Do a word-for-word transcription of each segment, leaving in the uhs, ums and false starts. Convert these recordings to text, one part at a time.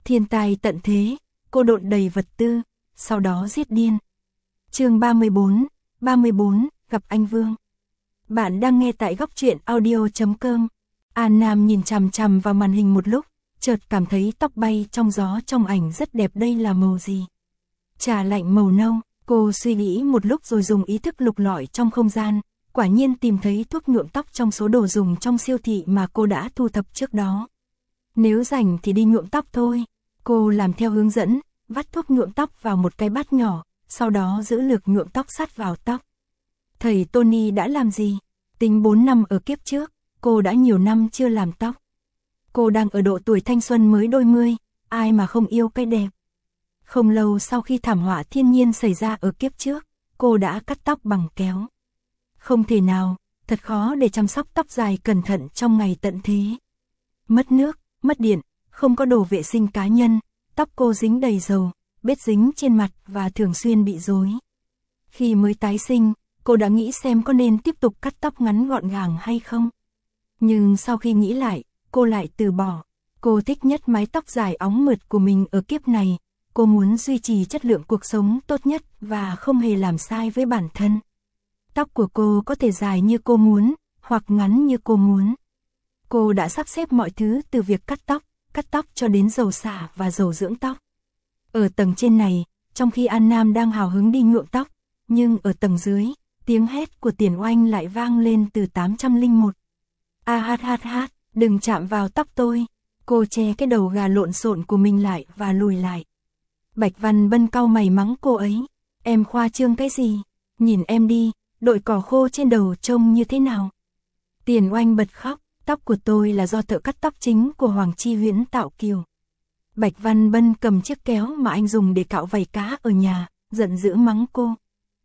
Thiên tai tận thế, cô độn đầy vật tư, sau đó giết điên. Chương ba mươi bốn, ba mươi bốn, gặp anh Vương. Bạn đang nghe tại góc truyện audio chấm com. An Nam nhìn chằm chằm vào màn hình một lúc, chợt cảm thấy tóc bay trong gió trong ảnh rất đẹp. Đây là màu gì? Trà lạnh màu nâu. Cô suy nghĩ một lúc rồi dùng ý thức lục lọi trong không gian, quả nhiên tìm thấy thuốc nhuộm tóc trong số đồ dùng trong siêu thị mà cô đã thu thập trước đó. Nếu rảnh thì đi nhuộm tóc thôi. Cô làm theo hướng dẫn, vắt thuốc nhuộm tóc vào một cái bát nhỏ, sau đó giữ lược nhuộm tóc sát vào tóc. Thầy Tony đã làm gì? Tính bốn năm ở kiếp trước, cô đã nhiều năm chưa làm tóc. Cô đang ở độ tuổi thanh xuân mới đôi mươi, ai mà không yêu cái đẹp. Không lâu sau khi thảm họa thiên nhiên xảy ra ở kiếp trước, cô đã cắt tóc bằng kéo. Không thể nào, thật khó để chăm sóc tóc dài cẩn thận trong ngày tận thế. Mất nước, mất điện, không có đồ vệ sinh cá nhân, tóc cô dính đầy dầu, bết dính trên mặt và thường xuyên bị rối. Khi mới tái sinh, cô đã nghĩ xem có nên tiếp tục cắt tóc ngắn gọn gàng hay không. Nhưng sau khi nghĩ lại, cô lại từ bỏ. Cô thích nhất mái tóc dài óng mượt của mình ở kiếp này. Cô muốn duy trì chất lượng cuộc sống tốt nhất và không hề làm sai với bản thân. Tóc của cô có thể dài như cô muốn, hoặc ngắn như cô muốn. Cô đã sắp xếp mọi thứ từ việc cắt tóc, cắt tóc cho đến dầu xả và dầu dưỡng tóc. Ở tầng trên này, trong khi An Nam đang hào hứng đi nhuộm tóc, nhưng ở tầng dưới, tiếng hét của Tiền Oanh lại vang lên từ tám trăm lẻ một. A hát hát hát, đừng chạm vào tóc tôi. Cô che cái đầu gà lộn xộn của mình lại và lùi lại. Bạch Văn Bân cau mày mắng cô ấy. Em khoa trương cái gì? Nhìn em đi, đội cỏ khô trên đầu trông như thế nào? Tiền Oanh bật khóc. Tóc của tôi là do thợ cắt tóc chính của Hoàng Chi Huyễn tạo kiều. Bạch Văn Bân cầm chiếc kéo mà anh dùng để cạo vảy cá ở nhà, giận dữ mắng cô.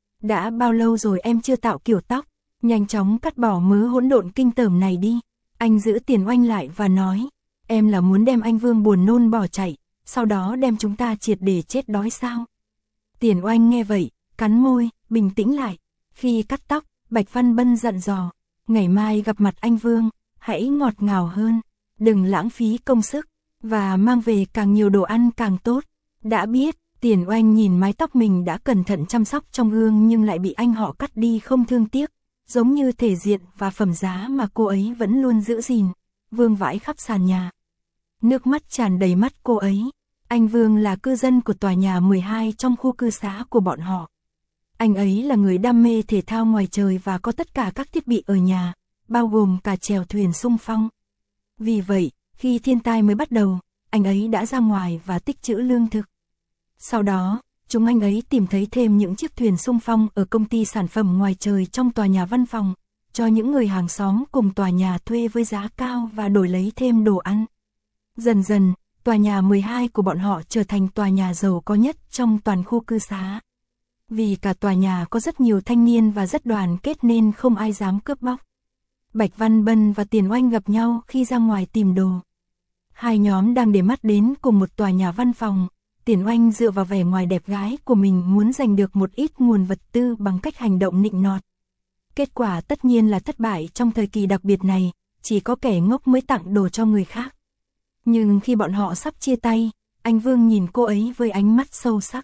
Đã bao lâu rồi em chưa tạo kiểu tóc? Nhanh chóng cắt bỏ mớ hỗn độn kinh tởm này đi. Anh giữ Tiền Oanh lại và nói. Em là muốn đem anh Vương buồn nôn bỏ chạy, sau đó đem chúng ta triệt để chết đói sao? Tiền Oanh nghe vậy, cắn môi, bình tĩnh lại. Khi cắt tóc, Bạch Văn Bân dặn dò. Ngày mai gặp mặt anh Vương, hãy ngọt ngào hơn, đừng lãng phí công sức, và mang về càng nhiều đồ ăn càng tốt. Đã biết, Tiền Oanh nhìn mái tóc mình đã cẩn thận chăm sóc trong gương nhưng lại bị anh họ cắt đi không thương tiếc, giống như thể diện và phẩm giá mà cô ấy vẫn luôn giữ gìn, vương vãi khắp sàn nhà. Nước mắt tràn đầy mắt cô ấy. Anh Vương là cư dân của tòa nhà mười hai trong khu cư xá của bọn họ. Anh ấy là người đam mê thể thao ngoài trời và có tất cả các thiết bị ở nhà, bao gồm cả chèo thuyền xung phong. Vì vậy, khi thiên tai mới bắt đầu, anh ấy đã ra ngoài và tích trữ lương thực. Sau đó, chúng anh ấy tìm thấy thêm những chiếc thuyền xung phong ở công ty sản phẩm ngoài trời trong tòa nhà văn phòng, cho những người hàng xóm cùng tòa nhà thuê với giá cao và đổi lấy thêm đồ ăn. Dần dần, tòa nhà mười hai của bọn họ trở thành tòa nhà giàu có nhất trong toàn khu cư xá. Vì cả tòa nhà có rất nhiều thanh niên và rất đoàn kết nên không ai dám cướp bóc. Bạch Văn Bân và Tiền Oanh gặp nhau khi ra ngoài tìm đồ. Hai nhóm đang để mắt đến cùng một tòa nhà văn phòng. Tiền Oanh dựa vào vẻ ngoài đẹp gái của mình muốn giành được một ít nguồn vật tư bằng cách hành động nịnh nọt. Kết quả tất nhiên là thất bại. Trong thời kỳ đặc biệt này, chỉ có kẻ ngốc mới tặng đồ cho người khác. Nhưng khi bọn họ sắp chia tay, anh Vương nhìn cô ấy với ánh mắt sâu sắc.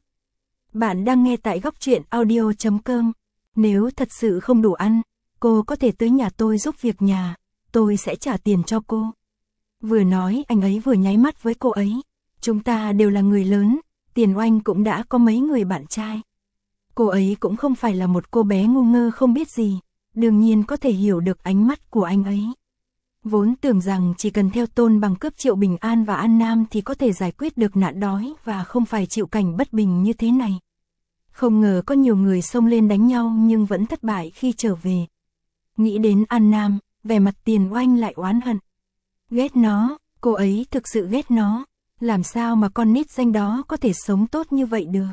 Bạn đang nghe tại góc truyện audio chấm com. Nếu thật sự không đủ ăn, cô có thể tới nhà tôi giúp việc nhà, tôi sẽ trả tiền cho cô. Vừa nói anh ấy vừa nháy mắt với cô ấy. Chúng ta đều là người lớn, Tiền Oanh cũng đã có mấy người bạn trai. Cô ấy cũng không phải là một cô bé ngu ngơ không biết gì, đương nhiên có thể hiểu được ánh mắt của anh ấy. Vốn tưởng rằng chỉ cần theo Tôn Bằng cướp Triệu Bình An và An Nam thì có thể giải quyết được nạn đói và không phải chịu cảnh bất bình như thế này. Không ngờ có nhiều người xông lên đánh nhau nhưng vẫn thất bại khi trở về. Nghĩ đến An Nam, vẻ mặt Tiền Oanh lại oán hận. Ghét nó, cô ấy thực sự ghét nó. Làm sao mà con nít danh đó có thể sống tốt như vậy được?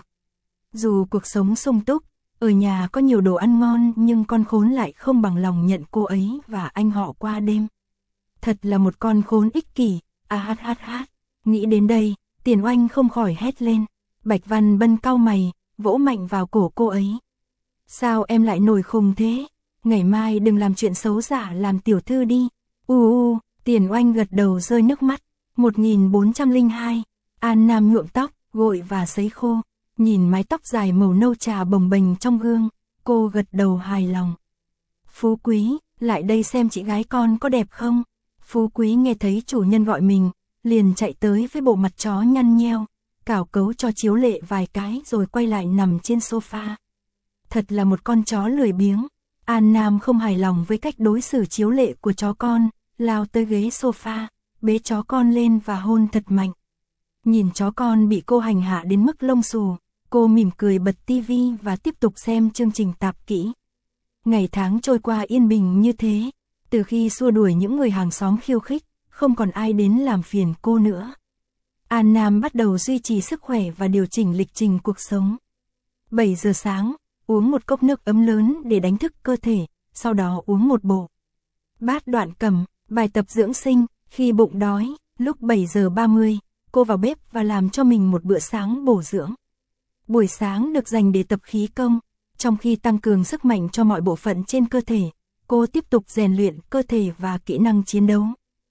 Dù cuộc sống sung túc, ở nhà có nhiều đồ ăn ngon nhưng con khốn lại không bằng lòng nhận cô ấy và anh họ qua đêm. Thật là một con khốn ích kỷ. A hát hát hát. Nghĩ đến đây, Tiền Oanh không khỏi hét lên. Bạch Văn Bân cau mày, vỗ mạnh vào cổ cô ấy. Sao em lại nổi khùng thế? Ngày mai đừng làm chuyện xấu giả làm tiểu thư đi. U u, Tiền Oanh gật đầu rơi nước mắt. một nghìn bốn trăm lẻ hai. An Nam nhuộm tóc, gội và sấy khô, nhìn mái tóc dài màu nâu trà bồng bềnh trong gương, cô gật đầu hài lòng. Phú Quý, lại đây xem chị gái con có đẹp không? Phú Quý nghe thấy chủ nhân gọi mình, liền chạy tới với bộ mặt chó nhăn nheo, cào cấu cho Chiếu Lệ vài cái rồi quay lại nằm trên sofa. Thật là một con chó lười biếng. An Nam không hài lòng với cách đối xử Chiếu Lệ của chó con, lao tới ghế sofa, bế chó con lên và hôn thật mạnh. Nhìn chó con bị cô hành hạ đến mức lông xù, cô mỉm cười bật tivi và tiếp tục xem chương trình tạp kỹ. Ngày tháng trôi qua yên bình như thế, từ khi xua đuổi những người hàng xóm khiêu khích, không còn ai đến làm phiền cô nữa. An Nam bắt đầu duy trì sức khỏe và điều chỉnh lịch trình cuộc sống. bảy giờ sáng, uống một cốc nước ấm lớn để đánh thức cơ thể, sau đó uống một bộ bát Đoạn Cẩm, bài tập dưỡng sinh. Khi bụng đói, lúc bảy giờ ba mươi, cô vào bếp và làm cho mình một bữa sáng bổ dưỡng. Buổi sáng được dành để tập khí công, trong khi tăng cường sức mạnh cho mọi bộ phận trên cơ thể, cô tiếp tục rèn luyện cơ thể và kỹ năng chiến đấu.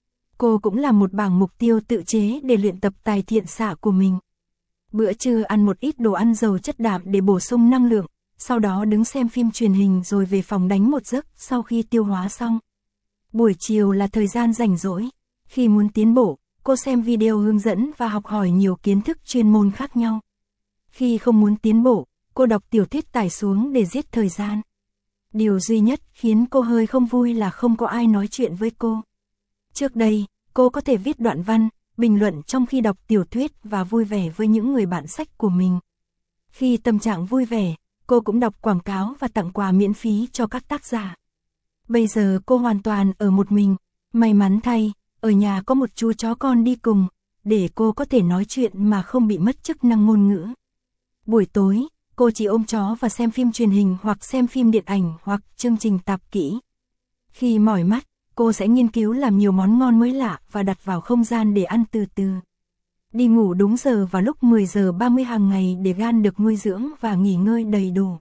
Cô cũng làm một bảng mục tiêu tự chế để luyện tập tài thiện xạ của mình. Bữa trưa ăn một ít đồ ăn giàu chất đạm để bổ sung năng lượng, sau đó đứng xem phim truyền hình rồi về phòng đánh một giấc sau khi tiêu hóa xong. Buổi chiều là thời gian rảnh rỗi. Khi muốn tiến bộ, cô xem video hướng dẫn và học hỏi nhiều kiến thức chuyên môn khác nhau. Khi không muốn tiến bộ, cô đọc tiểu thuyết tải xuống để giết thời gian. Điều duy nhất khiến cô hơi không vui là không có ai nói chuyện với cô. Trước đây, cô có thể viết đoạn văn, bình luận trong khi đọc tiểu thuyết và vui vẻ với những người bạn sách của mình. Khi tâm trạng vui vẻ, cô cũng đọc quảng cáo và tặng quà miễn phí cho các tác giả. Bây giờ cô hoàn toàn ở một mình, may mắn thay, ở nhà có một chú chó con đi cùng, để cô có thể nói chuyện mà không bị mất chức năng ngôn ngữ. Buổi tối, cô chỉ ôm chó và xem phim truyền hình hoặc xem phim điện ảnh hoặc chương trình tạp kỹ. Khi mỏi mắt, cô sẽ nghiên cứu làm nhiều món ngon mới lạ và đặt vào không gian để ăn từ từ. Đi ngủ đúng giờ vào lúc mười giờ ba mươi hàng ngày để gan được nuôi dưỡng và nghỉ ngơi đầy đủ.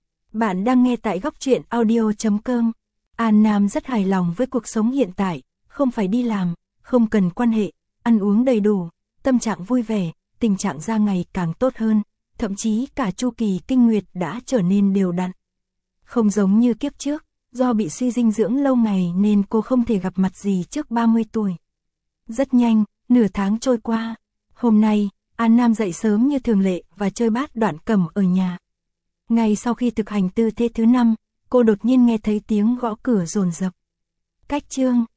Bạn đang nghe tại góc truyện audio chấm com. An Nam rất hài lòng với cuộc sống hiện tại, không phải đi làm, không cần quan hệ, ăn uống đầy đủ, tâm trạng vui vẻ, tình trạng da ngày càng tốt hơn, thậm chí cả chu kỳ kinh nguyệt đã trở nên đều đặn. Không giống như kiếp trước, do bị suy dinh dưỡng lâu ngày nên cô không thể gặp mặt gì trước ba mươi tuổi. Rất nhanh, nửa tháng trôi qua. Hôm nay, An Nam dậy sớm như thường lệ và chơi bát Đoạn Cẩm ở nhà. Ngay sau khi thực hành tư thế thứ năm, cô đột nhiên nghe thấy tiếng gõ cửa dồn dập. Cách chương